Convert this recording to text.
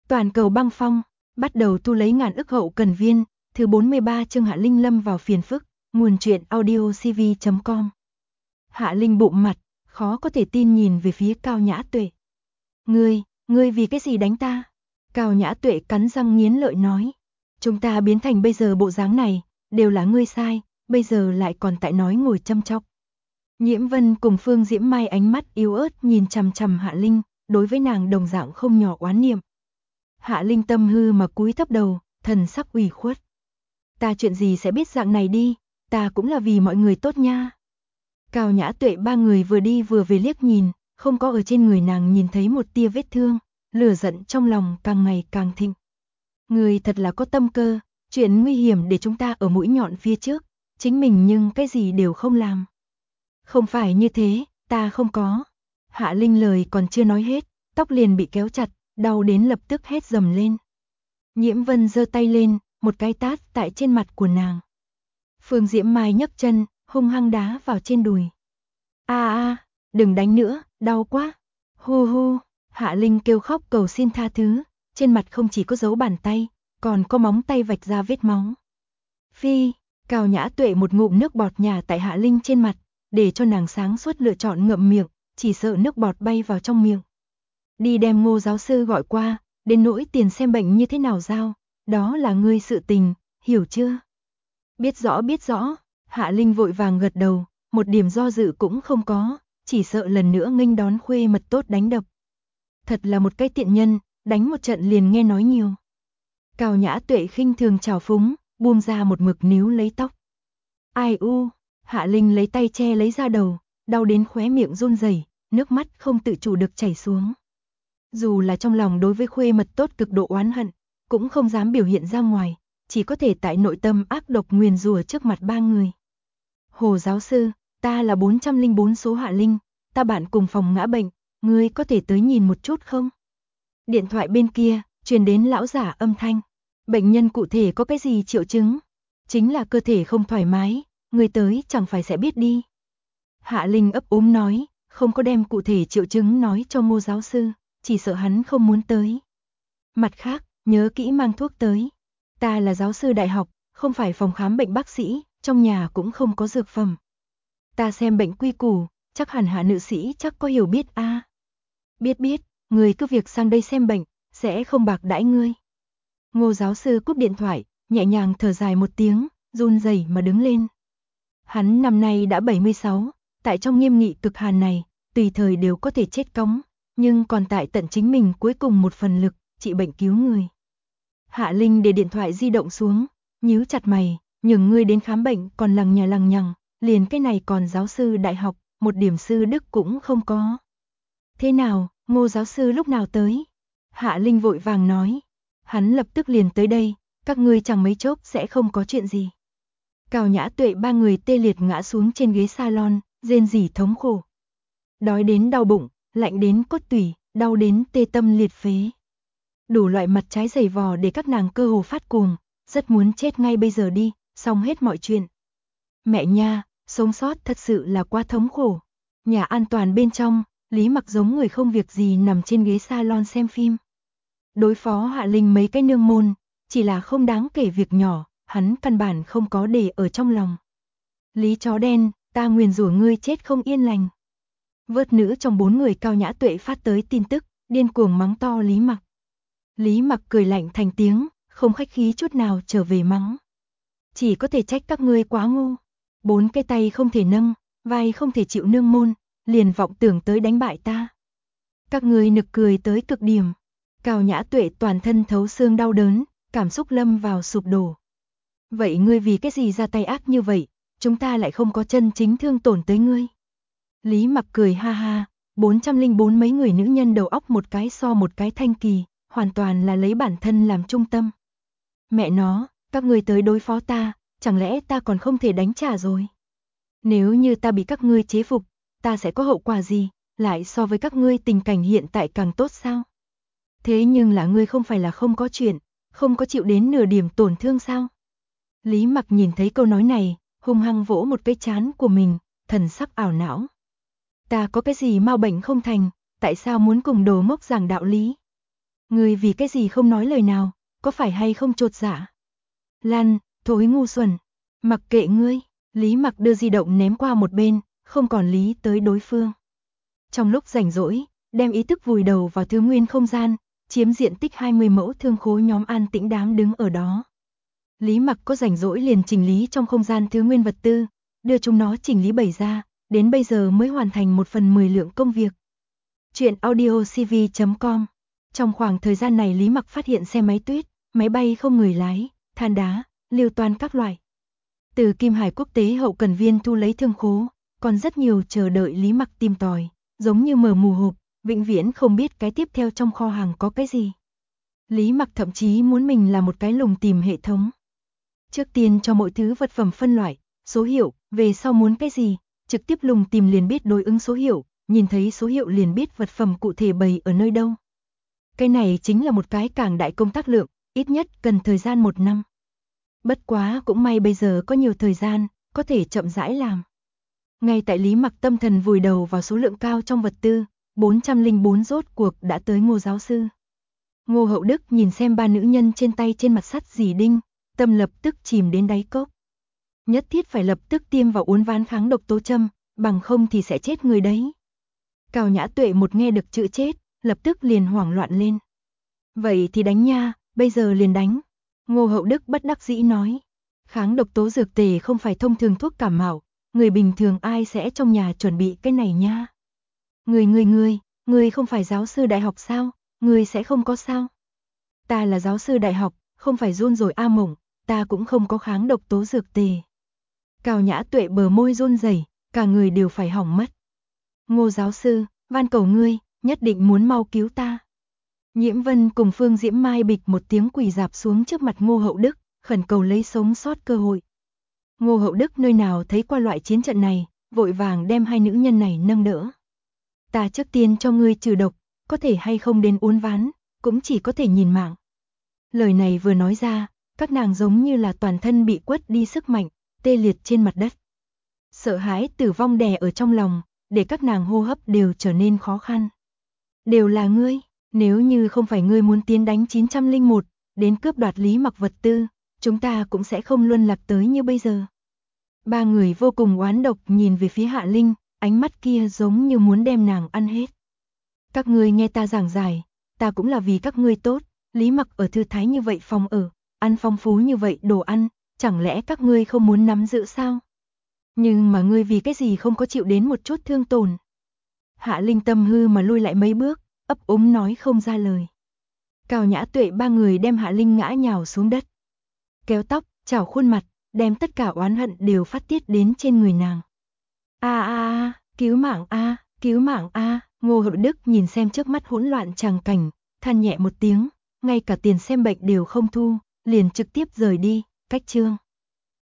Toàn cầu băng phong, bắt đầu thu lấy ngàn ức hậu cần viên, thứ 43 chương Hạ Linh lâm vào phiền phức, nguồn truyện audiocv.com. Hạ Linh bụng mặt, khó có thể tin nhìn về phía Cao Nhã Tuệ. Ngươi vì cái gì đánh ta? Cao Nhã Tuệ cắn răng nghiến lợi nói. Chúng ta biến thành bây giờ bộ dáng này, đều là ngươi sai, bây giờ lại còn tại nói ngồi châm chọc. Nhiễm Vân cùng Phương Diễm Mai ánh mắt yếu ớt nhìn chằm chằm Hạ Linh, đối với nàng đồng dạng không nhỏ oán niệm. Hạ Linh tâm hư mà cúi thấp đầu, thần sắc ủy khuất. Ta chuyện gì sẽ biết dạng này đi, ta cũng là vì mọi người tốt nha. Cao Nhã Tuệ ba người vừa đi vừa về liếc nhìn, không có ở trên người nàng nhìn thấy một tia vết thương, lửa giận trong lòng càng ngày càng thịnh. Người thật là có tâm cơ, chuyện nguy hiểm để chúng ta ở mũi nhọn phía trước, chính mình nhưng cái gì đều không làm. Không phải như thế, ta không có. Hạ Linh lời còn chưa nói hết, tóc liền bị kéo chặt, đau đến lập tức hét dầm lên. Nhiễm Vân giơ tay lên, một cái tát tại trên mặt của nàng. Phương Diễm Mai nhấc chân, hung hăng đá vào trên đùi. Đừng đánh nữa, đau quá. Hu hu, Hạ Linh kêu khóc cầu xin tha thứ, trên mặt không chỉ có dấu bàn tay, còn có móng tay vạch ra vết máu. Phi, Cao Nhã Tuệ một ngụm nước bọt nhả tại Hạ Linh trên mặt, để cho nàng sáng suốt lựa chọn ngậm miệng, chỉ sợ nước bọt bay vào trong miệng. Đi đem Ngô giáo sư gọi qua, đến nỗi tiền xem bệnh như thế nào giao, đó là ngươi sự tình, hiểu chưa? Biết rõ, Hạ Linh vội vàng gật đầu, một điểm do dự cũng không có, chỉ sợ lần nữa nghênh đón khuê mật tốt đánh đập. Thật là một cái tiện nhân, đánh một trận liền nghe nói nhiều. Cao Nhã Tuệ khinh thường trào phúng, buông ra một mực níu lấy tóc. Ai u, Hạ Linh lấy tay che lấy da đầu, đau đến khóe miệng run rẩy, nước mắt không tự chủ được chảy xuống. Dù là trong lòng đối với khuê mật tốt cực độ oán hận, cũng không dám biểu hiện ra ngoài, chỉ có thể tại nội tâm ác độc nguyền rủa trước mặt ba người. Hồ giáo sư, ta là 404 số Hạ Linh, ta bạn cùng phòng ngã bệnh, ngươi có thể tới nhìn một chút không? Điện thoại bên kia, truyền đến lão giả âm thanh. Bệnh nhân cụ thể có cái gì triệu chứng? Chính là cơ thể không thoải mái, người tới chẳng phải sẽ biết đi. Hạ Linh ấp úng nói, không có đem cụ thể triệu chứng nói cho Ngô giáo sư, chỉ sợ hắn không muốn tới. Mặt khác, nhớ kỹ mang thuốc tới. Ta là giáo sư đại học, không phải phòng khám bệnh bác sĩ, trong nhà cũng không có dược phẩm. Ta xem bệnh quy củ, chắc hẳn Hạ nữ sĩ chắc có hiểu biết a. Biết, người cứ việc sang đây xem bệnh, sẽ không bạc đãi ngươi. Ngô giáo sư cúp điện thoại, nhẹ nhàng thở dài một tiếng, run rẩy mà đứng lên. Hắn năm nay đã 76, tại trong nghiêm nghị cực hàn này, tùy thời đều có thể chết cóng, nhưng còn tại tận chính mình cuối cùng một phần lực, trị bệnh cứu người. Hạ Linh để điện thoại di động xuống, nhíu chặt mày, nhường ngươi đến khám bệnh còn lằng nhằng, liền cái này còn giáo sư đại học, một điểm sư đức cũng không có. Thế nào, Ngô giáo sư lúc nào tới? Hạ Linh vội vàng nói. Hắn lập tức liền tới đây, các ngươi chẳng mấy chốc sẽ không có chuyện gì. Cao Nhã Tuệ ba người tê liệt ngã xuống trên ghế salon, rên rỉ thống khổ. Đói đến đau bụng, lạnh đến cốt tủy, đau đến tê tâm liệt phế. Đủ loại mặt trái giày vò để các nàng cơ hồ phát cuồng, rất muốn chết ngay bây giờ đi, xong hết mọi chuyện. Mẹ nha, sống sót thật sự là quá thống khổ. Nhà an toàn bên trong, Lý Mặc giống người không việc gì nằm trên ghế salon xem phim. Đối phó Hạ Linh mấy cái nương môn, chỉ là không đáng kể việc nhỏ, hắn căn bản không có để ở trong lòng. Lý chó đen, ta nguyền rủa ngươi chết không yên lành. Vớt nữ trong 4 người Cao Nhã Tuệ phát tới tin tức, điên cuồng mắng to Lý Mặc. Lý Mặc cười lạnh thành tiếng, không khách khí chút nào trở về mắng. Chỉ có thể trách các ngươi quá ngu. 4 cái tay không thể nâng, vai không thể chịu nương môn, liền vọng tưởng tới đánh bại ta. Các ngươi nực cười tới cực điểm. Cao Nhã Tuệ toàn thân thấu xương đau đớn, cảm xúc lâm vào sụp đổ. Vậy ngươi vì cái gì ra tay ác như vậy, chúng ta lại không có chân chính thương tổn tới ngươi. Lý Mặc cười ha ha, 404 mấy người nữ nhân đầu óc một cái so một cái thanh kỳ, hoàn toàn là lấy bản thân làm trung tâm. Mẹ nó, các ngươi tới đối phó ta, chẳng lẽ ta còn không thể đánh trả rồi? Nếu như ta bị các ngươi chế phục, ta sẽ có hậu quả gì, lại so với các ngươi tình cảnh hiện tại càng tốt sao? Thế nhưng là ngươi không phải là không có chuyện, không có chịu đến nửa điểm tổn thương sao? Lý Mặc nhìn thấy câu nói này, hung hăng vỗ một cái trán của mình, thần sắc ảo não. Ta có cái gì mau bệnh không thành, tại sao muốn cùng đồ ngốc giảng đạo lý? Ngươi vì cái gì không nói lời nào, có phải hay không chột dạ? Lan, thối ngu xuẩn, mặc kệ ngươi, Lý Mặc đưa di động ném qua một bên, không còn lý tới đối phương. Trong lúc rảnh rỗi, đem ý thức vùi đầu vào thứ nguyên không gian, chiếm diện tích 20 mẫu thương khố nhóm an tĩnh đám đứng ở đó. Lý Mặc có rảnh rỗi liền chỉnh lý trong không gian thứ nguyên vật tư, đưa chúng nó chỉnh lý bày ra, đến bây giờ mới hoàn thành 1/10 lượng công việc. Chuyện audiocv.com. Trong khoảng thời gian này Lý Mặc phát hiện xe máy tuyết, máy bay không người lái, than đá, liều toan các loại. Từ Kim Hải Quốc tế hậu cần viên thu lấy thương khố, còn rất nhiều chờ đợi Lý Mặc tìm tòi, giống như mở mù hộp, vĩnh viễn không biết cái tiếp theo trong kho hàng có cái gì. Lý Mặc thậm chí muốn mình là một cái lùng tìm hệ thống. Trước tiên cho mỗi thứ vật phẩm phân loại, số hiệu, về sau muốn cái gì, trực tiếp lùng tìm liền biết đối ứng số hiệu, nhìn thấy số hiệu liền biết vật phẩm cụ thể bày ở nơi đâu. Cái này chính là một cái càng đại công tác lượng, ít nhất cần thời gian 1 năm. Bất quá cũng may bây giờ có nhiều thời gian, có thể chậm rãi làm. Ngay tại Lý Mặc tâm thần vùi đầu vào số lượng cao trong vật tư, 404 rốt cuộc đã tới Ngô giáo sư. Ngô Hậu Đức nhìn xem 3 nữ nhân trên tay trên mặt sắt dì đinh, tâm lập tức chìm đến đáy cốc. Nhất thiết phải lập tức tiêm vào uốn ván kháng độc tố châm, bằng không thì sẽ chết người đấy. Cao Nhã Tuệ một nghe được chữ chết, lập tức liền hoảng loạn lên. Vậy thì đánh nha, bây giờ liền đánh. Ngô Hậu Đức bất đắc dĩ nói. Kháng độc tố dược tề không phải thông thường thuốc cảm mạo, người bình thường ai sẽ trong nhà chuẩn bị cái này nha. Người không phải giáo sư đại học sao, người sẽ không có sao. Ta là giáo sư đại học, không phải run rồi a mộng, ta cũng không có kháng độc tố dược tề. Cao Nhã Tuệ bờ môi run rẩy, cả người đều phải hỏng mất. Ngô giáo sư, van cầu ngươi, nhất định muốn mau cứu ta. Nhiễm Vân cùng Phương Diễm Mai bịch một tiếng quỳ rạp xuống trước mặt Ngô Hậu Đức, khẩn cầu lấy sống sót cơ hội. Ngô Hậu Đức nơi nào thấy qua loại chiến trận này, vội vàng đem 2 nữ nhân này nâng đỡ. Ta trước tiên cho ngươi trừ độc, có thể hay không đến uốn ván, cũng chỉ có thể nhìn mạng. Lời này vừa nói ra, các nàng giống như là toàn thân bị quất đi sức mạnh, tê liệt trên mặt đất. Sợ hãi tử vong đè ở trong lòng, để các nàng hô hấp đều trở nên khó khăn. Đều là ngươi, nếu như không phải ngươi muốn tiến đánh 901, đến cướp đoạt Lý Mặc vật tư, chúng ta cũng sẽ không luân lạc tới như bây giờ. 3 người vô cùng oán độc nhìn về phía Hạ Linh, ánh mắt kia giống như muốn đem nàng ăn hết. Các ngươi nghe ta giảng giải, ta cũng là vì các ngươi tốt, Lý Mặc ở thư thái như vậy phòng ở, ăn phong phú như vậy đồ ăn, chẳng lẽ các ngươi không muốn nắm giữ sao? Nhưng mà ngươi vì cái gì không có chịu đến một chút thương tổn? Hạ Linh tâm hư mà lui lại mấy bước, ấp úng nói không ra lời. Cao Nhã Tuệ 3 người đem Hạ Linh ngã nhào xuống đất. Kéo tóc, chảo khuôn mặt, đem tất cả oán hận đều phát tiết đến trên người nàng. Cứu mạng cứu mạng Ngô Hậu Đức nhìn xem trước mắt hỗn loạn tràng cảnh, than nhẹ một tiếng, ngay cả tiền xem bệnh đều không thu, liền trực tiếp rời đi, cách chương.